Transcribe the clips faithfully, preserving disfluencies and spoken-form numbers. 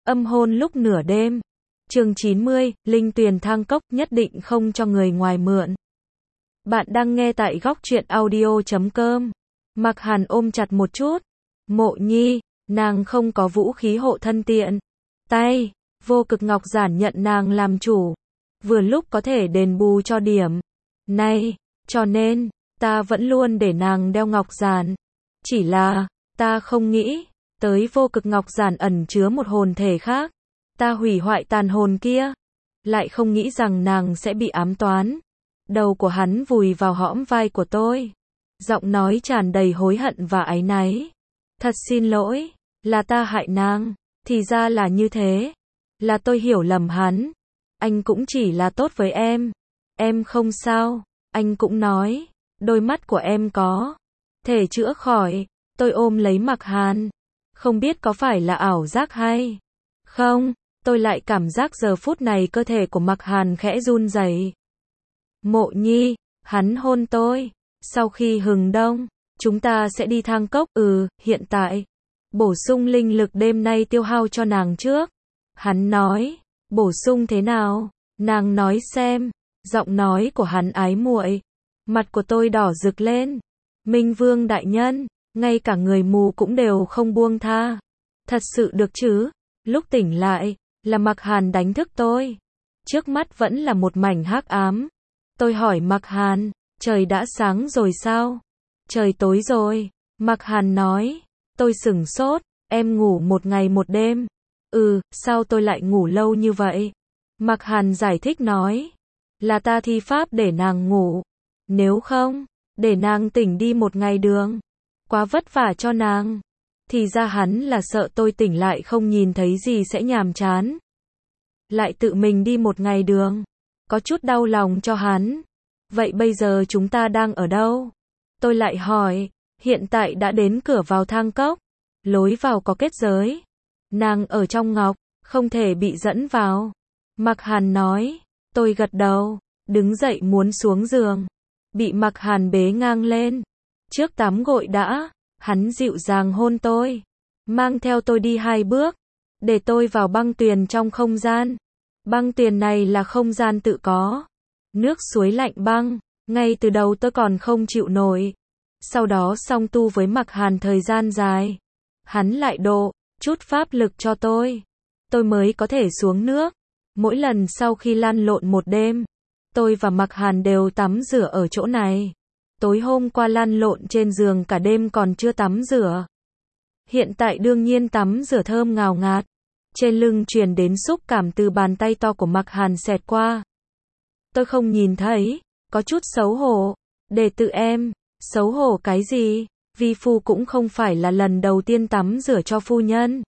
Âm hôn lúc nửa đêm. Chương chín mươi, Linh Tuyền thang cốc nhất định không cho người ngoài mượn. Bạn đang nghe tại góc truyện audio chấm com. Mạc Hàn ôm chặt một chút. Mộ Nhi, nàng không có vũ khí hộ thân tiện tay, Vô Cực Ngọc Giản nhận nàng làm chủ, vừa lúc có thể đền bù cho điểm này, cho nên ta vẫn luôn để nàng đeo Ngọc Giản. Chỉ là ta không nghĩ tới Vô Cực Ngọc Giản ẩn chứa một hồn thể khác. Ta hủy hoại tàn hồn kia, lại không nghĩ rằng nàng sẽ bị ám toán. Đầu của hắn vùi vào hõm vai của tôi, giọng nói tràn đầy hối hận và áy náy. Thật xin lỗi, là ta hại nàng, thì ra là như thế, là tôi hiểu lầm hắn. Anh cũng chỉ là tốt với em, em không sao. Anh cũng nói, đôi mắt của em có thể chữa khỏi. Tôi ôm lấy Mạc Hàn, không biết có phải là ảo giác hay không, tôi lại cảm giác giờ phút này cơ thể của Mạc Hàn khẽ run rẩy. Mộ Nhi, hắn hôn tôi. Sau khi hừng đông, chúng ta sẽ đi thang cốc. Ừ, hiện tại, bổ sung linh lực đêm nay tiêu hao cho nàng trước. Hắn nói, bổ sung thế nào? Nàng nói xem. Giọng nói của hắn ái muội. Mặt của tôi đỏ rực lên. Minh Vương đại nhân, ngay cả người mù cũng đều không buông tha. Thật sự được chứ? Lúc tỉnh lại, là Mạc Hàn đánh thức tôi. Trước mắt vẫn là một mảnh hắc ám. Tôi hỏi Mạc Hàn, trời đã sáng rồi sao? Trời tối rồi. Mạc Hàn nói. Tôi sửng sốt, em ngủ một ngày một đêm. Ừ, sao tôi lại ngủ lâu như vậy? Mạc Hàn giải thích nói. Là ta thi pháp để nàng ngủ. Nếu không, để nàng tỉnh đi một ngày đường, quá vất vả cho nàng. Thì ra hắn là sợ tôi tỉnh lại không nhìn thấy gì sẽ nhàm chán, lại tự mình đi một ngày đường. Có chút đau lòng cho hắn. Vậy bây giờ chúng ta đang ở đâu? Tôi lại hỏi. Hiện tại đã đến cửa vào thang cốc. Lối vào có kết giới. Nàng ở trong ngọc, không thể bị dẫn vào. Mạc Hàn nói. Tôi gật đầu, đứng dậy muốn xuống giường. Bị Mạc Hàn bế ngang lên. Trước tắm gội đã. Hắn dịu dàng hôn tôi, mang theo tôi đi hai bước, để tôi vào băng tuyền trong không gian. Băng tuyền này là không gian tự có. Nước suối lạnh băng, ngay từ đầu tôi còn không chịu nổi. Sau đó song tu với Mạc Hàn thời gian dài, hắn lại độ chút pháp lực cho tôi. Tôi mới có thể xuống nước. Mỗi lần sau khi lăn lộn một đêm, tôi và Mạc Hàn đều tắm rửa ở chỗ này. Tối hôm qua lăn lộn trên giường cả đêm còn chưa tắm rửa. Hiện tại đương nhiên tắm rửa thơm ngào ngạt. Trên lưng truyền đến xúc cảm từ bàn tay to của Mạc Hàn xẹt qua. Tôi không nhìn thấy, có chút xấu hổ. Để tự em, xấu hổ cái gì? Vi phu cũng không phải là lần đầu tiên tắm rửa cho phu nhân.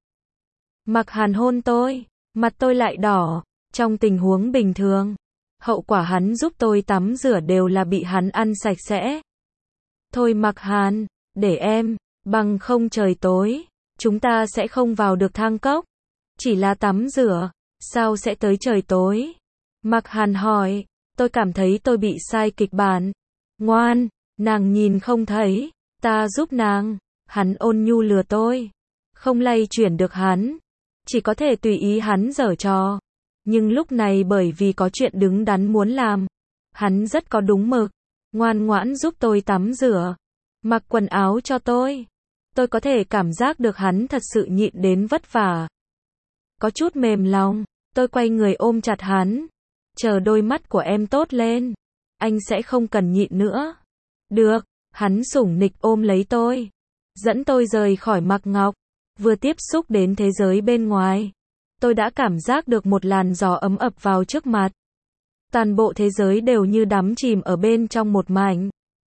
Mạc Hàn hôn tôi, mặt tôi lại đỏ. Trong tình huống bình thường, hậu quả hắn giúp tôi tắm rửa đều là bị hắn ăn sạch sẽ. Thôi Mạc Hàn, để em, bằng không trời tối, chúng ta sẽ không vào được thang cốc. Chỉ là tắm rửa, sao sẽ tới trời tối? Mạc Hàn hỏi. Tôi cảm thấy tôi bị sai kịch bản. Ngoan, nàng nhìn không thấy, ta giúp nàng. Hắn ôn nhu lừa tôi, không lay chuyển được hắn, chỉ có thể tùy ý hắn giở trò. Nhưng lúc này bởi vì có chuyện đứng đắn muốn làm, hắn rất có đúng mực, ngoan ngoãn giúp tôi tắm rửa, mặc quần áo cho tôi. Tôi có thể cảm giác được hắn thật sự nhịn đến vất vả. Có chút mềm lòng, tôi quay người ôm chặt hắn. Chờ đôi mắt của em tốt lên, anh sẽ không cần nhịn nữa. Được, hắn sủng nịch ôm lấy tôi, dẫn tôi rời khỏi Mạc Ngọc. Vừa tiếp xúc đến thế giới bên ngoài, tôi đã cảm giác được một làn gió ấm ập vào trước mặt. Toàn bộ thế giới đều như đắm chìm ở bên trong một mảnh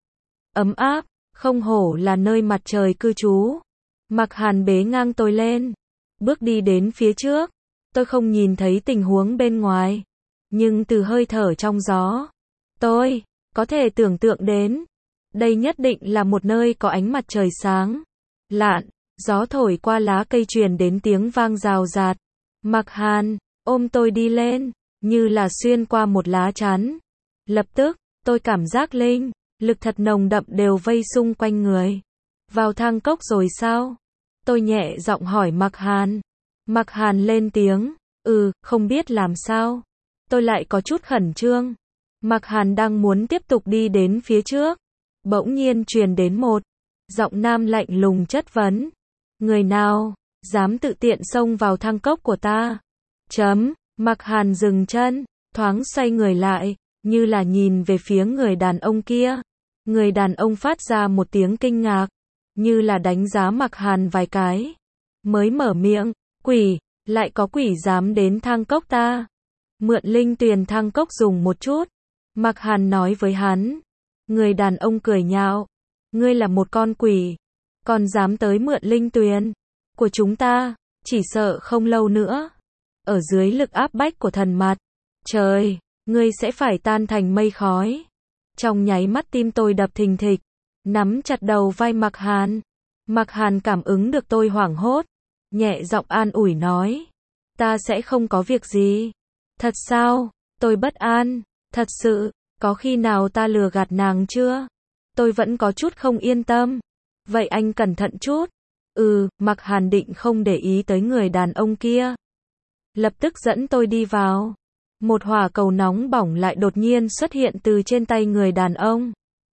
ấm áp, không hổ là nơi mặt trời cư trú. Mạc Hàn bế ngang tôi lên, bước đi đến phía trước. Tôi không nhìn thấy tình huống bên ngoài, nhưng từ hơi thở trong gió, tôi có thể tưởng tượng đến, đây nhất định là một nơi có ánh mặt trời sáng lạn. Gió thổi qua lá cây truyền đến tiếng vang rào rạt. Mạc Hàn ôm tôi đi lên, như là xuyên qua một lá chắn. Lập tức, tôi cảm giác linh lực thật nồng đậm đều vây xung quanh người. Vào thang cốc rồi sao? Tôi nhẹ giọng hỏi Mạc Hàn. Mạc Hàn lên tiếng, ừ, không biết làm sao. Tôi lại có chút khẩn trương. Mạc Hàn đang muốn tiếp tục đi đến phía trước. Bỗng nhiên truyền đến một giọng nam lạnh lùng chất vấn. Người nào, dám tự tiện xông vào thang cốc của ta? Chấm, Mạc Hàn dừng chân, thoáng xoay người lại, như là nhìn về phía người đàn ông kia. Người đàn ông phát ra một tiếng kinh ngạc, như là đánh giá Mạc Hàn vài cái. Mới mở miệng, quỷ, lại có quỷ dám đến thang cốc ta. Mượn linh tuyền thang cốc dùng một chút. Mạc Hàn nói với hắn. Người đàn ông cười nhạo. Ngươi là một con quỷ, còn dám tới mượn linh tuyền của chúng ta, chỉ sợ không lâu nữa. Ở dưới lực áp bách của thần mặt trời, ngươi sẽ phải tan thành mây khói. Trong nháy mắt tim tôi đập thình thịch, nắm chặt đầu vai Mạc Hàn. Mạc Hàn cảm ứng được tôi hoảng hốt, nhẹ giọng an ủi nói. Ta sẽ không có việc gì. Thật sao? Tôi bất an. Thật sự, có khi nào ta lừa gạt nàng chưa? Tôi vẫn có chút không yên tâm. Vậy anh cẩn thận chút. Ừ, Mạc Hàn định không để ý tới người đàn ông kia. Lập tức dẫn tôi đi vào. Một hỏa cầu nóng bỏng lại đột nhiên xuất hiện từ trên tay người đàn ông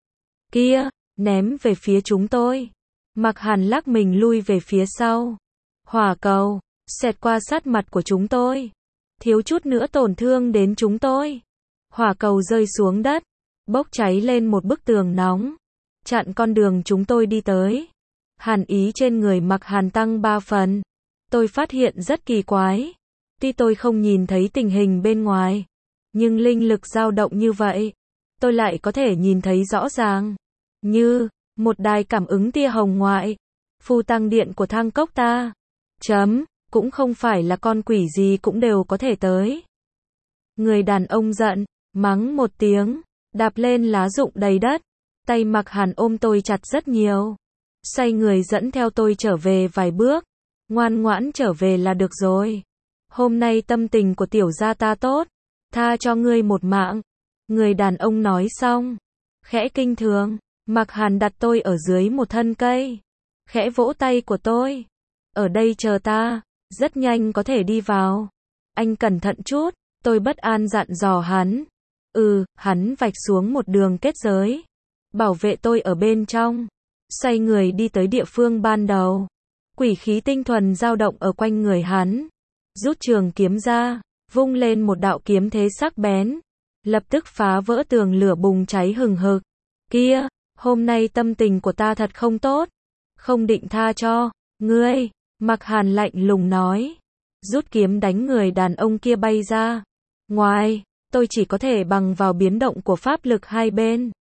kia, ném về phía chúng tôi. Mạc Hàn lắc mình lui về phía sau. Hỏa cầu xẹt qua sát mặt của chúng tôi, thiếu chút nữa tổn thương đến chúng tôi. Hỏa cầu rơi xuống đất, bốc cháy lên một bức tường nóng, chặn con đường chúng tôi đi tới. Hàn ý trên người Mạc Hàn tăng ba phần. Tôi phát hiện rất kỳ quái. Tuy tôi không nhìn thấy tình hình bên ngoài, nhưng linh lực dao động như vậy, tôi lại có thể nhìn thấy rõ ràng. Như một đài cảm ứng tia hồng ngoại. Phù tăng điện của thang cốc ta. Chấm, cũng không phải là con quỷ gì cũng đều có thể tới. Người đàn ông giận, mắng một tiếng, đạp lên lá rụng đầy đất. Tay Mạc Hàn ôm tôi chặt rất nhiều. Xoay người dẫn theo tôi trở về vài bước. Ngoan ngoãn trở về là được rồi. Hôm nay tâm tình của tiểu gia ta tốt, tha cho ngươi một mạng. Người đàn ông nói xong, khẽ kinh thường. Mạc Hàn đặt tôi ở dưới một thân cây, khẽ vỗ tay của tôi. Ở đây chờ ta, rất nhanh có thể đi vào. Anh cẩn thận chút, tôi bất an dặn dò hắn. Ừ, hắn vạch xuống một đường kết giới, bảo vệ tôi ở bên trong. Xoay người đi tới địa phương ban đầu. Quỷ khí tinh thuần dao động ở quanh người hắn. Rút trường kiếm ra, vung lên một đạo kiếm thế sắc bén, lập tức phá vỡ tường lửa bùng cháy hừng hực. Kia, hôm nay tâm tình của ta thật không tốt, không định tha cho ngươi. Mạc Hàn lạnh lùng nói, rút kiếm đánh người đàn ông kia bay ra. Ngoài, tôi chỉ có thể bằng vào biến động của pháp lực hai bên,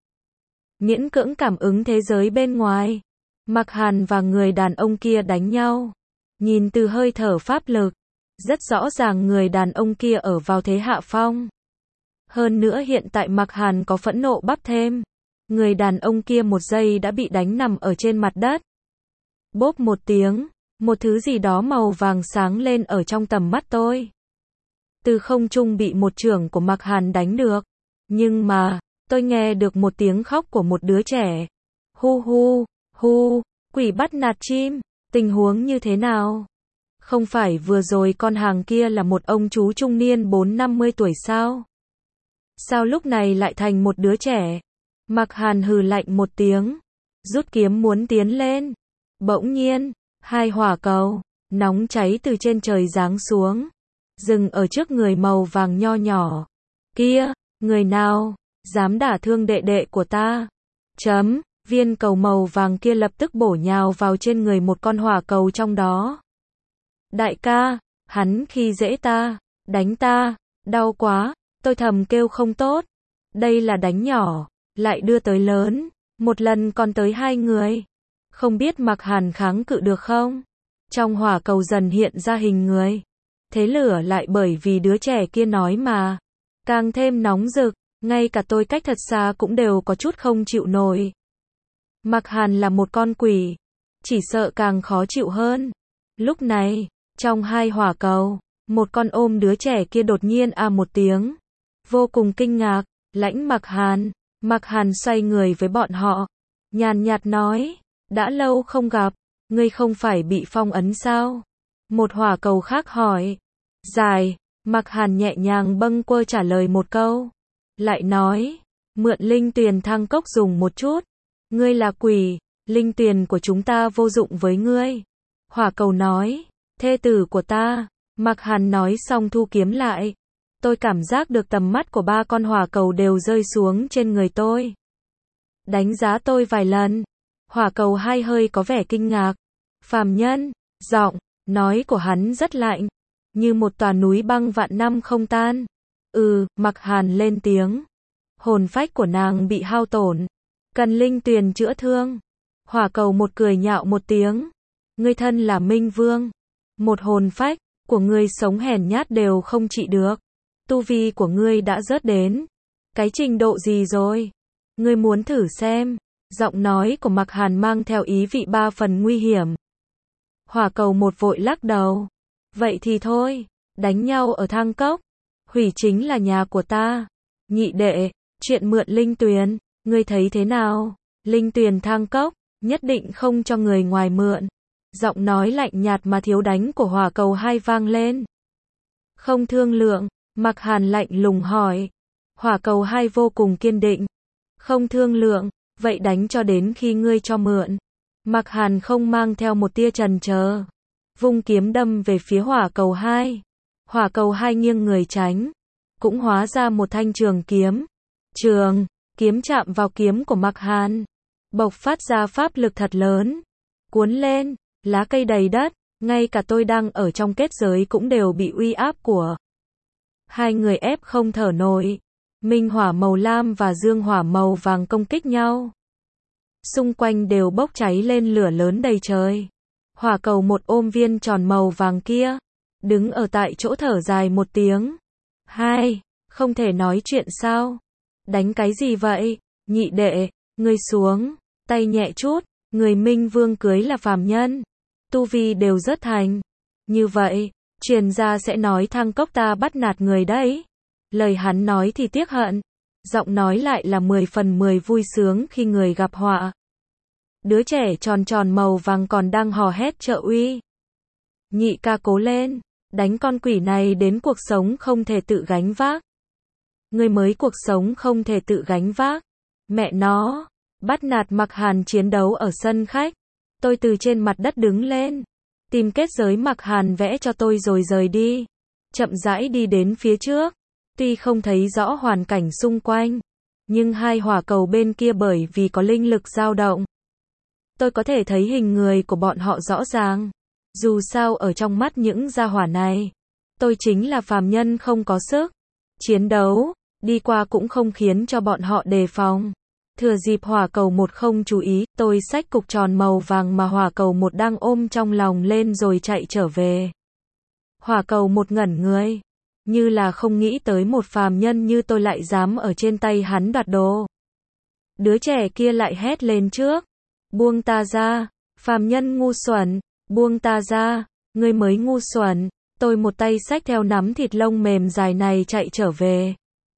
miễn cưỡng cảm ứng thế giới bên ngoài. Mạc Hàn và người đàn ông kia đánh nhau. Nhìn từ hơi thở pháp lực, rất rõ ràng người đàn ông kia ở vào thế hạ phong. Hơn nữa hiện tại Mạc Hàn có phẫn nộ bắp thêm. Người đàn ông kia một giây đã bị đánh nằm ở trên mặt đất. Bốp một tiếng, một thứ gì đó màu vàng sáng lên ở trong tầm mắt tôi. Từ không trung bị một chưởng của Mạc Hàn đánh được. Nhưng mà, tôi nghe được một tiếng khóc của một đứa trẻ. Hu hu, hu, quỷ bắt nạt chim, tình huống như thế nào? Không phải vừa rồi con hàng kia là một ông chú trung niên bốn năm mươi tuổi sao? Sao lúc này lại thành một đứa trẻ? Mạc Hàn hừ lạnh một tiếng, rút kiếm muốn tiến lên. Bỗng nhiên, hai hỏa cầu nóng cháy từ trên trời giáng xuống, dừng ở trước người màu vàng nho nhỏ. Kia, người nào dám đả thương đệ đệ của ta? Chấm, viên cầu màu vàng kia lập tức bổ nhào vào trên người một con hỏa cầu trong đó. Đại ca, hắn khi dễ ta, đánh ta, đau quá. Tôi thầm kêu không tốt. Đây là đánh nhỏ, lại đưa tới lớn, một lần còn tới hai người. Không biết Mạc Hàn kháng cự được không? Trong hỏa cầu dần hiện ra hình người. Thế lửa lại bởi vì đứa trẻ kia nói mà càng thêm nóng rực, ngay cả tôi cách thật xa cũng đều có chút không chịu nổi. Mạc Hàn là một con quỷ, chỉ sợ càng khó chịu hơn. Lúc này, trong hai hỏa cầu, một con ôm đứa trẻ kia đột nhiên a một tiếng, vô cùng kinh ngạc, lãnh Mạc Hàn. Mạc Hàn xoay người với bọn họ, nhàn nhạt nói, đã lâu không gặp, ngươi không phải bị phong ấn sao? Một hỏa cầu khác hỏi. Dài, Mạc Hàn nhẹ nhàng bâng quơ trả lời một câu. Lại nói, mượn linh tuyền thang cốc dùng một chút. Ngươi là quỷ, linh tuyền của chúng ta vô dụng với ngươi. Hỏa cầu nói, thê tử của ta. Mạc Hàn nói xong thu kiếm lại. Tôi cảm giác được tầm mắt của ba con hỏa cầu đều rơi xuống trên người tôi. Đánh giá tôi vài lần. Hỏa cầu hai hơi có vẻ kinh ngạc. Phàm nhân, giọng nói của hắn rất lạnh, như một tòa núi băng vạn năm không tan. Ừ, Mạc Hàn lên tiếng. Hồn phách của nàng bị hao tổn, cần linh tuyền chữa thương. Hỏa cầu một cười nhạo một tiếng. Ngươi thân là Minh Vương, một hồn phách của ngươi sống hèn nhát đều không trị được. Tu vi của ngươi đã rớt đến cái trình độ gì rồi? Ngươi muốn thử xem? Giọng nói của Mạc Hàn mang theo ý vị ba phần nguy hiểm. Hỏa cầu một vội lắc đầu. Vậy thì thôi, đánh nhau ở thang cốc. Hủy chính là nhà của ta. Nhị đệ, chuyện mượn linh tuyền, ngươi thấy thế nào? Linh tuyền thang cốc, nhất định không cho người ngoài mượn. Giọng nói lạnh nhạt mà thiếu đánh của hỏa cầu hai vang lên. Không thương lượng, Mạc Hàn lạnh lùng hỏi. Hỏa cầu hai vô cùng kiên định. Không thương lượng, vậy đánh cho đến khi ngươi cho mượn. Mạc Hàn không mang theo một tia chần chờ, vung kiếm đâm về phía hỏa cầu hai. Hỏa cầu hai nghiêng người tránh, cũng hóa ra một thanh trường kiếm. Trường kiếm chạm vào kiếm của Mạc Hàn, bộc phát ra pháp lực thật lớn, cuốn lên, lá cây đầy đất, ngay cả tôi đang ở trong kết giới cũng đều bị uy áp của hai người ép không thở nổi. Minh hỏa màu lam và dương hỏa màu vàng công kích nhau. Xung quanh đều bốc cháy lên lửa lớn đầy trời. Hỏa cầu một ôm viên tròn màu vàng kia, đứng ở tại chỗ thở dài một tiếng. Hai, không thể nói chuyện sao? Đánh cái gì vậy? Nhị đệ, ngươi xuống, tay nhẹ chút, người Minh Vương cưới là phàm nhân. Tu vi đều rất thành. Như vậy, truyền ra sẽ nói thang cốc ta bắt nạt người đấy. Lời hắn nói thì tiếc hận, giọng nói lại là mười phần mười vui sướng khi người gặp họa. Đứa trẻ tròn tròn màu vàng còn đang hò hét trợ uy. Nhị ca cố lên, đánh con quỷ này đến cuộc sống không thể tự gánh vác. Người mới cuộc sống không thể tự gánh vác. Mẹ nó, bắt nạt Mạc Hàn chiến đấu ở sân khách. Tôi từ trên mặt đất đứng lên, tìm kết giới Mạc Hàn vẽ cho tôi rồi rời đi. Chậm rãi đi đến phía trước. Tuy không thấy rõ hoàn cảnh xung quanh, nhưng hai hỏa cầu bên kia bởi vì có linh lực dao động. Tôi có thể thấy hình người của bọn họ rõ ràng. Dù sao ở trong mắt những gia hỏa này, tôi chính là phàm nhân không có sức chiến đấu, đi qua cũng không khiến cho bọn họ đề phòng. Thừa dịp hỏa cầu một không chú ý, tôi xách cục tròn màu vàng mà hỏa cầu một đang ôm trong lòng lên rồi chạy trở về. Hỏa cầu một ngẩn người, như là không nghĩ tới một phàm nhân như tôi lại dám ở trên tay hắn đoạt đồ. Đứa trẻ kia lại hét lên trước. Buông ta ra, phàm nhân ngu xuẩn, buông ta ra, ngươi mới ngu xuẩn. Tôi một tay xách theo nắm thịt lông mềm dài này chạy trở về.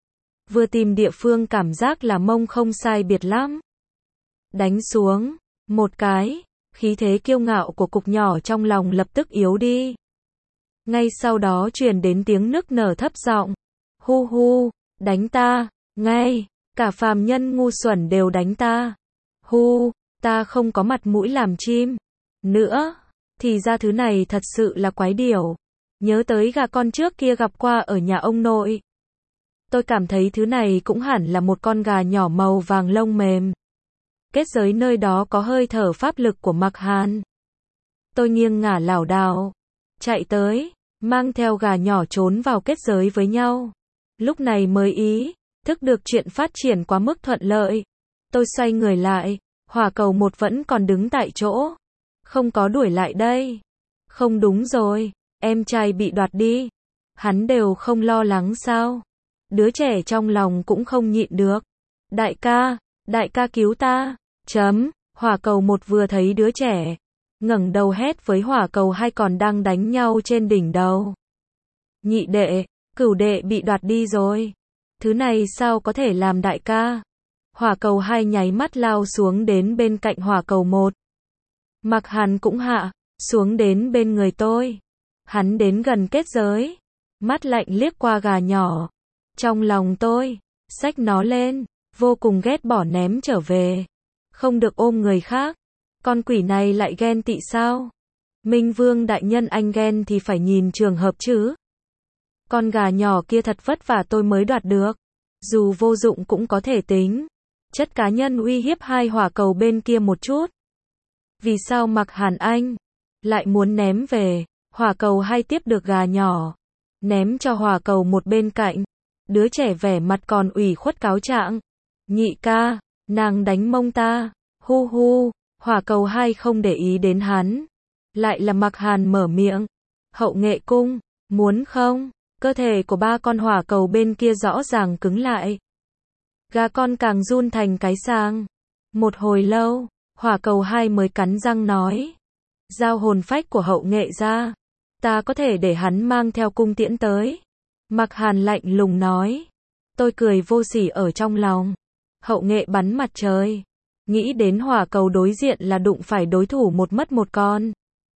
Vừa tìm địa phương cảm giác là mông không sai biệt lắm. Đánh xuống, một cái, khí thế kiêu ngạo của cục nhỏ trong lòng lập tức yếu đi. Ngay sau đó truyền đến tiếng nức nở thấp giọng. Hu hu, đánh ta, ngay, cả phàm nhân ngu xuẩn đều đánh ta. Hu, ta không có mặt mũi làm chim. Nữa, thì ra thứ này thật sự là quái điểu. Nhớ tới gà con trước kia gặp qua ở nhà ông nội. Tôi cảm thấy thứ này cũng hẳn là một con gà nhỏ màu vàng lông mềm. Kết giới nơi đó có hơi thở pháp lực của Mạc Hàn. Tôi nghiêng ngả lảo đảo, chạy tới, mang theo gà nhỏ trốn vào kết giới với nhau. Lúc này mới ý thức được chuyện phát triển quá mức thuận lợi. Tôi xoay người lại, hỏa cầu một vẫn còn đứng tại chỗ. Không có đuổi lại đây. Không đúng rồi, em trai bị đoạt đi. Hắn đều không lo lắng sao? Đứa trẻ trong lòng cũng không nhịn được. Đại ca, đại ca cứu ta. Chấm, hỏa cầu một vừa thấy đứa trẻ, ngẩng đầu hét với hỏa cầu hai còn đang đánh nhau trên đỉnh đầu. Nhị đệ, cửu đệ bị đoạt đi rồi. Thứ này sao có thể làm đại ca? Hỏa cầu hai nháy mắt lao xuống đến bên cạnh hỏa cầu một. Mạc Hàn cũng hạ xuống đến bên người tôi. Hắn đến gần kết giới, mắt lạnh liếc qua gà nhỏ. Trong lòng tôi, xách nó lên, vô cùng ghét bỏ ném trở về. Không được ôm người khác. Con quỷ này lại ghen tị sao? Minh Vương đại nhân anh ghen thì phải nhìn trường hợp chứ. Con gà nhỏ kia thật vất vả tôi mới đoạt được. Dù vô dụng cũng có thể tính. Chất cá nhân uy hiếp hai hỏa cầu bên kia một chút. Vì sao Mạc Hàn anh lại muốn ném về? Hỏa cầu hay tiếp được gà nhỏ, ném cho hỏa cầu một bên cạnh. Đứa trẻ vẻ mặt còn ủy khuất cáo trạng. Nhị ca, nàng đánh mông ta. Hu hu, hỏa cầu hai không để ý đến hắn. Lại là Mạc Hàn mở miệng. Hậu nghệ cung, muốn không? Cơ thể của ba con hỏa cầu bên kia rõ ràng cứng lại. Gà con càng run thành cái sang. Một hồi lâu, hỏa cầu hai mới cắn răng nói. Giao hồn phách của hậu nghệ ra. Ta có thể để hắn mang theo cung tiễn tới. Mạc Hàn lạnh lùng nói. Tôi cười vô sỉ ở trong lòng. Hậu nghệ bắn mặt trời. Nghĩ đến hỏa cầu đối diện là đụng phải đối thủ một mất một con.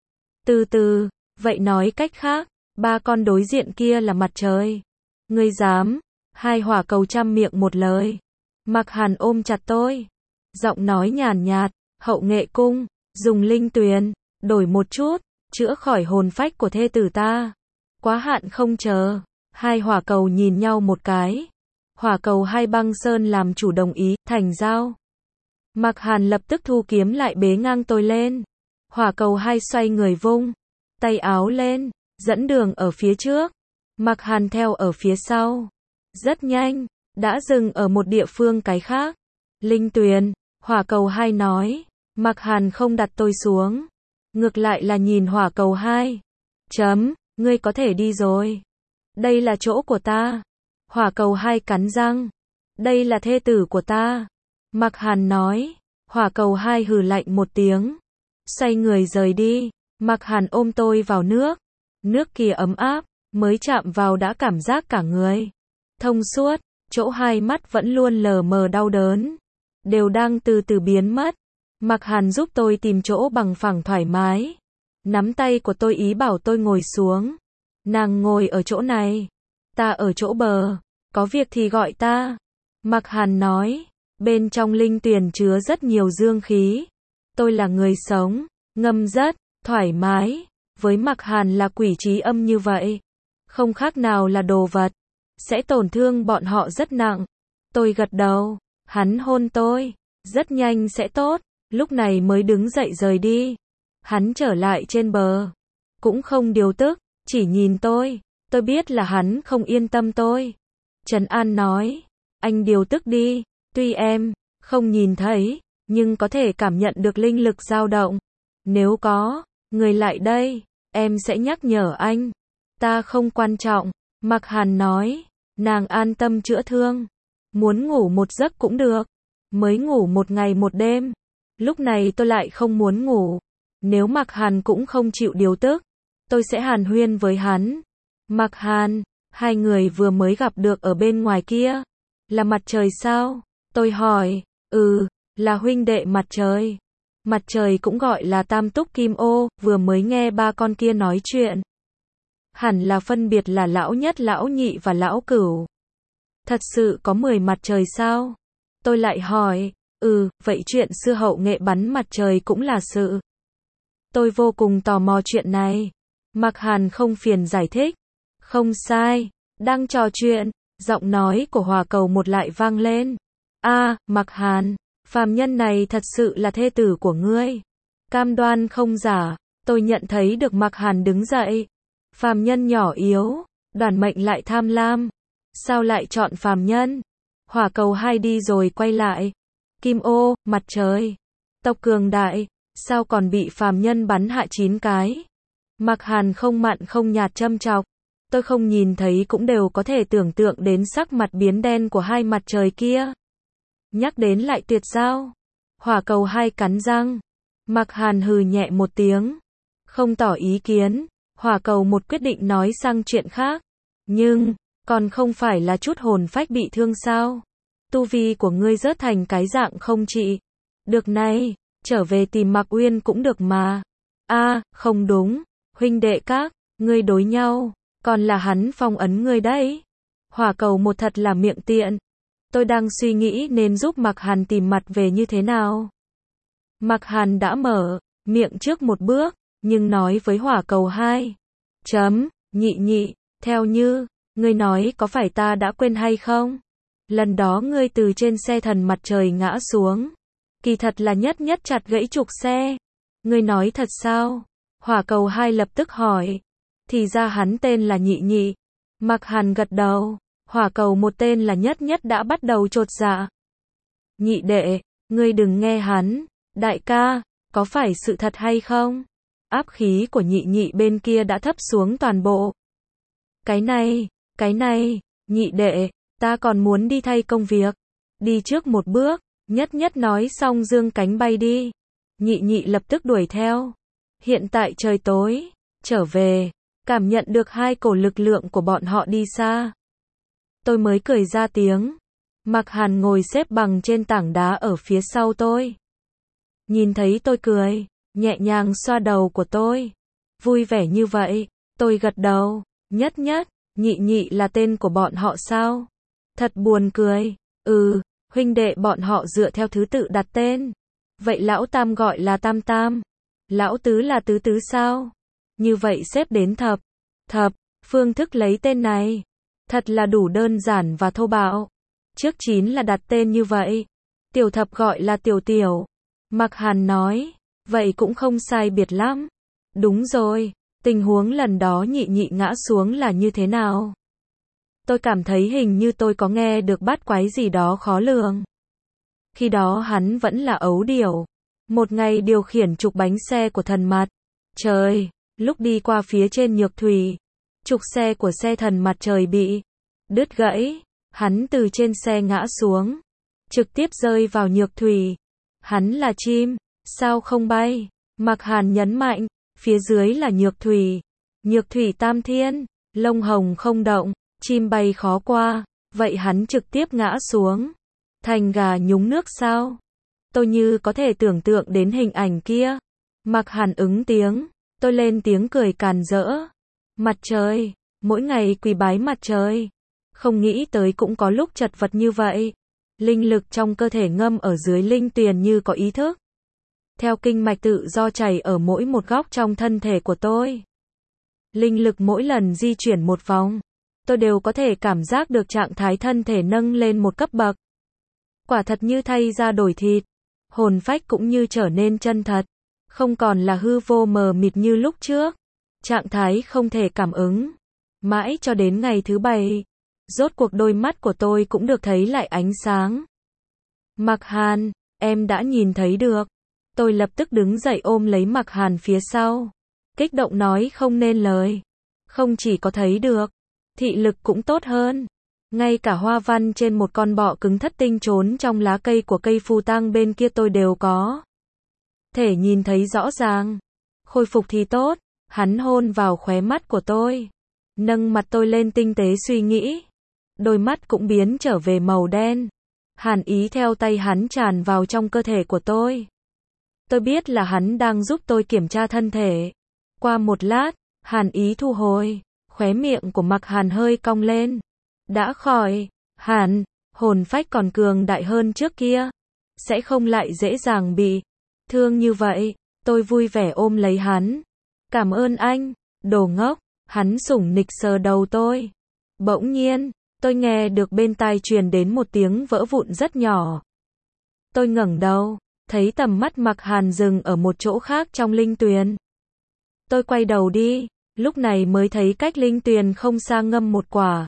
Từ từ, vậy nói cách khác, ba con đối diện kia là mặt trời. Ngươi dám? Hai hỏa cầu trăm miệng một lời. Mạc Hàn ôm chặt tôi. Giọng nói nhàn nhạt, hậu nghệ cung, dùng linh tuyền, đổi một chút, chữa khỏi hồn phách của thê tử ta. Quá hạn không chờ. Hai hỏa cầu nhìn nhau một cái. Hỏa cầu hai băng sơn làm chủ đồng ý, thành giao. Mạc Hàn lập tức thu kiếm lại bế ngang tôi lên. Hỏa cầu hai xoay người vung, tay áo lên, dẫn đường ở phía trước. Mạc Hàn theo ở phía sau. Rất nhanh, đã dừng ở một địa phương cái khác. Linh tuyền, hỏa cầu hai nói. Mạc Hàn không đặt tôi xuống. Ngược lại là nhìn hỏa cầu hai. Chấm, ngươi có thể đi rồi. Đây là chỗ của ta. Hỏa cầu hai cắn răng. Đây là thê tử của ta. Mạc Hàn nói. Hỏa cầu hai hừ lạnh một tiếng. Xoay người rời đi. Mạc Hàn ôm tôi vào nước. Nước kia ấm áp, mới chạm vào đã cảm giác cả người thông suốt, chỗ hai mắt vẫn luôn lờ mờ đau đớn, đều đang từ từ biến mất. Mạc Hàn giúp tôi tìm chỗ bằng phẳng thoải mái. Nắm tay của tôi ý bảo tôi ngồi xuống. Nàng ngồi ở chỗ này. Ta ở chỗ bờ. Có việc thì gọi ta. Mạc Hàn nói. Bên trong linh tuyền chứa rất nhiều dương khí. Tôi là người sống. Ngâm rất thoải mái. Với Mạc Hàn là quỷ trí âm như vậy. Không khác nào là đồ vật. Sẽ tổn thương bọn họ rất nặng. Tôi gật đầu. Hắn hôn tôi. Rất nhanh sẽ tốt. Lúc này mới đứng dậy rời đi. Hắn trở lại trên bờ. Cũng không điều tức. Chỉ nhìn tôi. Tôi biết là hắn không yên tâm tôi. Trần An nói. Anh điều tức đi. Tuy em không nhìn thấy, nhưng có thể cảm nhận được linh lực dao động. Nếu có người lại đây, em sẽ nhắc nhở anh. Ta không quan trọng. Mạc Hàn nói. Nàng an tâm chữa thương. Muốn ngủ một giấc cũng được. Mới ngủ một ngày một đêm. Lúc này tôi lại không muốn ngủ. Nếu Mạc Hàn cũng không chịu điều tức, tôi sẽ hàn huyên với hắn. Mạc Hàn, hai người vừa mới gặp được ở bên ngoài kia. Là mặt trời sao? Tôi hỏi. Ừ, là huynh đệ mặt trời. Mặt trời cũng gọi là Tam Túc Kim Ô, vừa mới nghe ba con kia nói chuyện. Hẳn là phân biệt là lão nhất, lão nhị và lão cửu. Thật sự có mười mặt trời sao? Tôi lại hỏi. Ừ, vậy chuyện xưa hậu nghệ bắn mặt trời cũng là sự. Tôi vô cùng tò mò chuyện này. Mạc Hàn không phiền giải thích. Không sai. Đang trò chuyện, giọng nói của hỏa cầu một lại vang lên. A, à, Mạc Hàn, phàm nhân này thật sự là thê tử của ngươi. Cam đoan không giả. Tôi nhận thấy được Mạc Hàn đứng dậy. Phàm nhân nhỏ yếu, đoàn mệnh lại tham lam. Sao lại chọn phàm nhân? Hỏa cầu hai đi rồi quay lại. Kim ô, mặt trời. Tộc cường đại, sao còn bị phàm nhân bắn hạ chín cái? Mạc Hàn không mặn không nhạt châm chọc. Tôi không nhìn thấy cũng đều có thể tưởng tượng đến sắc mặt biến đen của hai mặt trời kia. Nhắc đến lại tuyệt giao. Hỏa cầu hai cắn răng. Mạc Hàn hừ nhẹ một tiếng. Không tỏ ý kiến. Hỏa cầu một quyết định nói sang chuyện khác. Nhưng, còn không phải là chút hồn phách bị thương sao? Tu vi của ngươi rớt thành cái dạng không trị. Được này, trở về tìm Mạc Uyên cũng được mà. A, à, không đúng. Huynh đệ các, Ngươi đối nhau, còn là hắn phong ấn ngươi đấy. Hỏa cầu một thật là miệng tiện. Tôi đang suy nghĩ nên giúp Mạc Hàn tìm mặt về như thế nào. Mạc Hàn đã mở miệng trước một bước, nhưng nói với hỏa cầu hai. Chấm, nhị nhị, theo như, ngươi nói có phải ta đã quên hay không? Lần đó ngươi từ trên xe thần mặt trời ngã xuống. Kỳ thật là nhất nhất chặt gãy trục xe. Ngươi nói thật sao? Hỏa cầu hai lập tức hỏi. Thì ra hắn tên là nhị nhị. Mạc Hàn gật đầu. Hỏa cầu một tên là nhất nhất đã bắt đầu chột dạ. Nhị đệ, ngươi đừng nghe hắn. Đại ca, có phải sự thật hay không? Áp khí của nhị nhị bên kia đã thấp xuống toàn bộ. Cái này, cái này, nhị đệ, ta còn muốn đi thay công việc. Đi trước một bước, nhất nhất nói xong dương cánh bay đi. Nhị nhị lập tức đuổi theo. Hiện tại trời tối, trở về, cảm nhận được hai cổ lực lượng của bọn họ đi xa. Tôi mới cười ra tiếng. Mạc Hàn ngồi xếp bằng trên tảng đá ở phía sau tôi. Nhìn thấy tôi cười, nhẹ nhàng xoa đầu của tôi. Vui vẻ như vậy, tôi gật đầu. Nhất nhất, nhị nhị là tên của bọn họ sao? Thật buồn cười. Ừ, huynh đệ bọn họ dựa theo thứ tự đặt tên. Vậy lão tam gọi là tam tam. Lão tứ là tứ tứ sao? Như vậy xếp đến thập. Thập, phương thức lấy tên này. Thật là đủ đơn giản và thô bạo. Trước chín là đặt tên như vậy. Tiểu thập gọi là tiểu tiểu. Mạc Hàn nói, vậy cũng không sai biệt lắm. Đúng rồi, tình huống lần đó nhị nhị ngã xuống là như thế nào? Tôi cảm thấy hình như tôi có nghe được bát quái gì đó khó lường. Khi đó hắn vẫn là ấu điểu. Một ngày điều khiển trục bánh xe của thần mặt trời, lúc đi qua phía trên nhược thủy, trục xe của xe thần mặt trời bị đứt gãy, hắn từ trên xe ngã xuống, trực tiếp rơi vào nhược thủy. Hắn là chim, sao không bay? Mạc Hàn nhấn mạnh, phía dưới là nhược thủy. Nhược thủy tam thiên, lông hồng không động, chim bay khó qua, vậy hắn trực tiếp ngã xuống. Thành gà nhúng nước sao? Tôi như có thể tưởng tượng đến hình ảnh kia. Mạc Hàn ứng tiếng, tôi lên tiếng cười càn rỡ. Mặt trời, mỗi ngày quỳ bái mặt trời. Không nghĩ tới cũng có lúc chật vật như vậy. Linh lực trong cơ thể ngâm ở dưới linh tuyền như có ý thức. Theo kinh mạch tự do chảy ở mỗi một góc trong thân thể của tôi. Linh lực mỗi lần di chuyển một vòng, tôi đều có thể cảm giác được trạng thái thân thể nâng lên một cấp bậc. Quả thật như thay da đổi thịt, hồn phách cũng như trở nên chân thật, không còn là hư vô mờ mịt như lúc trước. Trạng thái không thể cảm ứng. Mãi cho đến ngày thứ bảy, rốt cuộc đôi mắt của tôi cũng được thấy lại ánh sáng. Mạc Hàn, em đã nhìn thấy được. Tôi lập tức đứng dậy ôm lấy Mạc Hàn phía sau. Kích động nói không nên lời. Không chỉ có thấy được, thị lực cũng tốt hơn. Ngay cả hoa văn trên một con bọ cứng thất tinh trốn trong lá cây của cây phù tang bên kia tôi đều có thể nhìn thấy rõ ràng. Khôi phục thì tốt. Hắn hôn vào khóe mắt của tôi, nâng mặt tôi lên tinh tế suy nghĩ. Đôi mắt cũng biến trở về màu đen. Hàn ý theo tay hắn tràn vào trong cơ thể của tôi. Tôi biết là hắn đang giúp tôi kiểm tra thân thể. Qua một lát, hàn ý thu hồi, khóe miệng của Mạc Hàn hơi cong lên. Đã khỏi, Hàn, hồn phách còn cường đại hơn trước kia, sẽ không lại dễ dàng bị thương như vậy. Tôi vui vẻ ôm lấy hắn. Cảm ơn anh, đồ ngốc. Hắn sủng nịch sờ đầu tôi. Bỗng nhiên, tôi nghe được bên tai truyền đến một tiếng vỡ vụn rất nhỏ. Tôi ngẩng đầu, thấy tầm mắt Mạc Hàn dừng ở một chỗ khác trong linh tuyền. Tôi quay đầu đi, lúc này mới thấy cách linh tuyền không xa ngâm một quả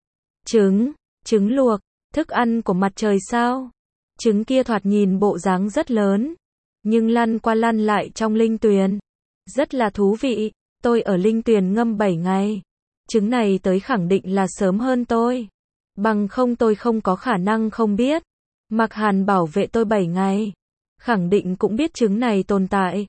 trứng, trứng luộc, thức ăn của mặt trời sao? Trứng kia thoạt nhìn bộ dáng rất lớn, nhưng lăn qua lăn lại trong linh tuyền, rất là thú vị. Tôi ở linh tuyền ngâm bảy ngày. Trứng này tới khẳng định là sớm hơn tôi. Bằng không tôi không có khả năng không biết. Mạc Hàn bảo vệ tôi bảy ngày, khẳng định cũng biết trứng này tồn tại.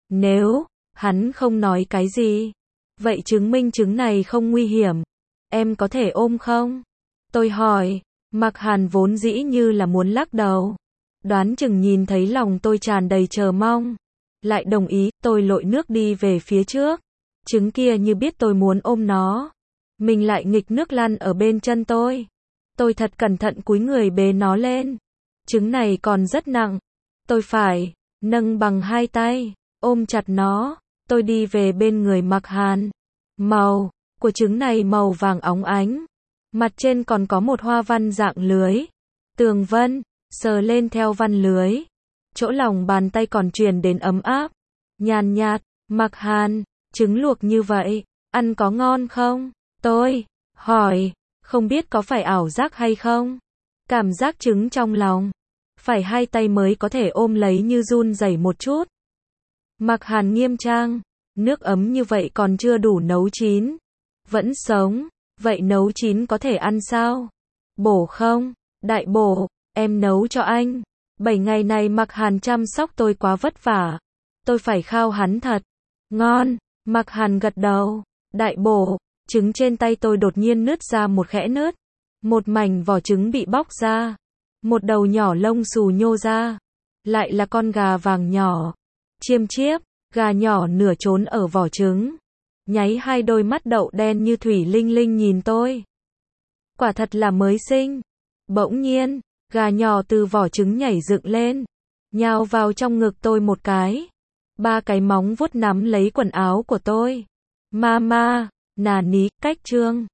Nếu hắn không nói cái gì, vậy chứng minh trứng này không nguy hiểm. Em có thể ôm không? Tôi hỏi. Mạc Hàn vốn dĩ như là muốn lắc đầu. Đoán chừng nhìn thấy lòng tôi tràn đầy chờ mong, lại đồng ý. Tôi lội nước đi về phía trước. Trứng kia như biết tôi muốn ôm nó. Mình lại nghịch nước lăn ở bên chân tôi. Tôi thật cẩn thận cúi người bế nó lên. Trứng này còn rất nặng. Tôi phải nâng bằng hai tay, ôm chặt nó. Tôi đi về bên người Mạc Hàn. Màu của trứng này màu vàng óng ánh. Mặt trên còn có một hoa văn dạng lưới. Tường vân, sờ lên theo văn lưới. Chỗ lòng bàn tay còn truyền đến ấm áp. Nhàn nhạt, Mạc Hàn, trứng luộc như vậy, ăn có ngon không? Tôi hỏi, không biết có phải ảo giác hay không? Cảm giác trứng trong lòng, phải hai tay mới có thể ôm lấy như run rẩy một chút. Mạc Hàn nghiêm trang, nước ấm như vậy còn chưa đủ nấu chín. Vẫn sống, vậy nấu chín có thể ăn sao? Bổ không? Đại bổ, em nấu cho anh. Bảy ngày này Mạc Hàn chăm sóc tôi quá vất vả. Tôi phải khao hắn thật. Ngon, Mạc Hàn gật đầu. Đại bổ, trứng trên tay tôi đột nhiên nứt ra một khẽ nứt. Một mảnh vỏ trứng bị bóc ra. Một đầu nhỏ lông xù nhô ra. Lại là con gà vàng nhỏ. Chiêm chiếp, gà nhỏ nửa trốn ở vỏ trứng. Nháy hai đôi mắt đậu đen như thủy linh linh nhìn tôi. Quả thật là mới sinh. Bỗng nhiên, gà nhỏ từ vỏ trứng nhảy dựng lên. Nhào vào trong ngực tôi một cái. Ba cái móng vuốt nắm lấy quần áo của tôi. Mama, nà ní, cách trương.